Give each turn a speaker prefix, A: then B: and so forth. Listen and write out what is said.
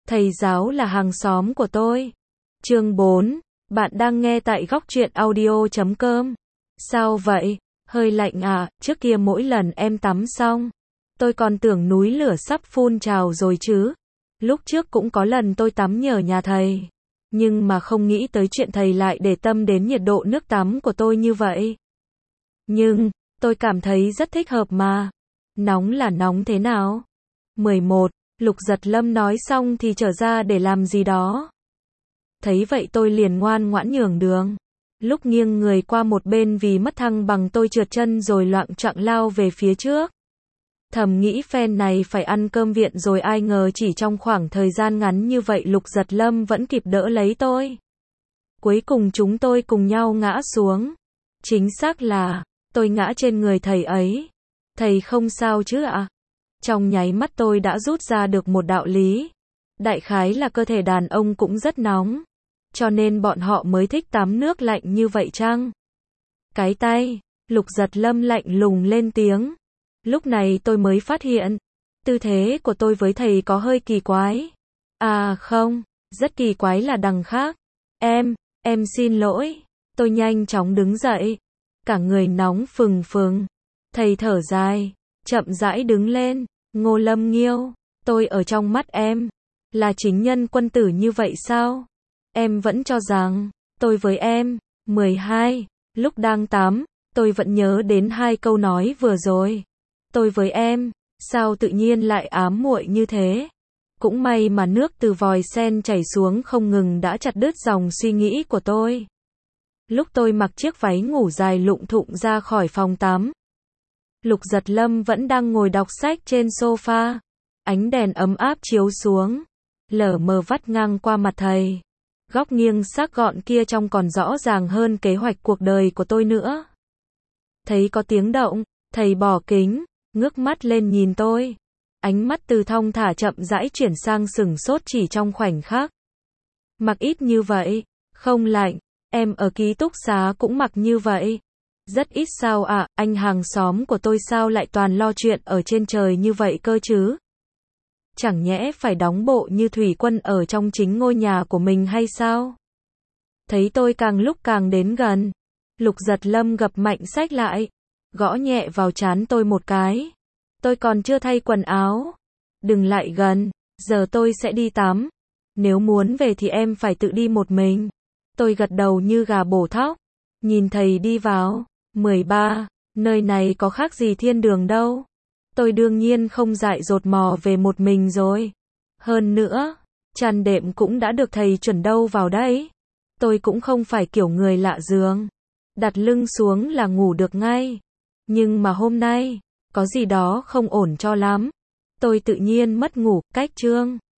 A: Thầy giáo là hàng xóm của tôi. Chương 4. Bạn đang nghe tại góc truyện audio.com. Sao vậy? Hơi lạnh à? Trước kia mỗi lần em tắm xong, tôi còn tưởng núi lửa sắp phun trào rồi chứ. Lúc trước cũng có lần tôi tắm nhờ nhà thầy, nhưng mà không nghĩ tới chuyện thầy lại để tâm đến nhiệt độ nước tắm của tôi như vậy. Nhưng, tôi cảm thấy rất thích hợp mà. Nóng là nóng thế nào? 11. Lục Giật Lâm nói xong thì trở ra để làm gì đó. Thấy vậy tôi liền ngoan ngoãn nhường đường. Lúc nghiêng người qua một bên vì mất thăng bằng tôi trượt chân rồi loạng choạng lao về phía trước. Thầm nghĩ phen này phải ăn cơm viện rồi, ai ngờ chỉ trong khoảng thời gian ngắn như vậy Lục Giật Lâm vẫn kịp đỡ lấy tôi. Cuối cùng chúng tôi cùng nhau ngã xuống. Chính xác là, tôi ngã trên người thầy ấy. Thầy không sao chứ ạ? Trong nháy mắt tôi đã rút ra được một đạo lý. Đại khái là cơ thể đàn ông cũng rất nóng, cho nên bọn họ mới thích tắm nước lạnh như vậy chăng? Cái tay, Lục Giật Lâm lạnh lùng lên tiếng. Lúc này tôi mới phát hiện, tư thế của tôi với thầy có hơi kỳ quái. À không, rất kỳ quái là đằng khác. Em xin lỗi. Tôi nhanh chóng đứng dậy, cả người nóng phừng phừng. Thầy thở dài, chậm rãi đứng lên. Ngô Lâm Nghiêu, tôi ở trong mắt em là chính nhân quân tử như vậy sao? Em vẫn cho rằng tôi với em. 12. Lúc đang tắm, tôi vẫn nhớ đến hai câu nói vừa rồi. Tôi với em, sao tự nhiên lại ám muội như thế? Cũng may mà nước từ vòi sen chảy xuống không ngừng đã chặt đứt dòng suy nghĩ của tôi. Lúc tôi mặc chiếc váy ngủ dài lụng thụng ra khỏi phòng tắm, Lục Giật Lâm vẫn đang ngồi đọc sách trên sofa. Ánh đèn ấm áp chiếu xuống, lờ mờ vắt ngang qua mặt thầy. Góc nghiêng sắc gọn kia trông còn rõ ràng hơn kế hoạch cuộc đời của tôi nữa. Thấy có tiếng động, thầy bỏ kính, ngước mắt lên nhìn tôi. Ánh mắt từ thong thả chậm rãi chuyển sang sửng sốt chỉ trong khoảnh khắc. Mặc ít như vậy, không lạnh, em ở ký túc xá cũng mặc như vậy. Rất ít sao ạ, anh hàng xóm của tôi sao lại toàn lo chuyện ở trên trời như vậy cơ chứ? Chẳng nhẽ phải đóng bộ như thủy quân ở trong chính ngôi nhà của mình hay sao? Thấy tôi càng lúc càng đến gần, Lục Giật Lâm gập mạnh sách lại, gõ nhẹ vào trán tôi một cái. Tôi còn chưa thay quần áo. Đừng lại gần, giờ tôi sẽ đi tắm. Nếu muốn về thì em phải tự đi một mình. Tôi gật đầu như gà bổ thóc, nhìn thầy đi vào. 13. Nơi này có khác gì thiên đường đâu. Tôi đương nhiên không dại dột mò về một mình rồi. Hơn nữa, chăn đệm cũng đã được thầy chuẩn đâu vào đấy. Tôi cũng không phải kiểu người lạ giường, đặt lưng xuống là ngủ được ngay. Nhưng mà hôm nay, có gì đó không ổn cho lắm. Tôi tự nhiên mất ngủ, cách chương.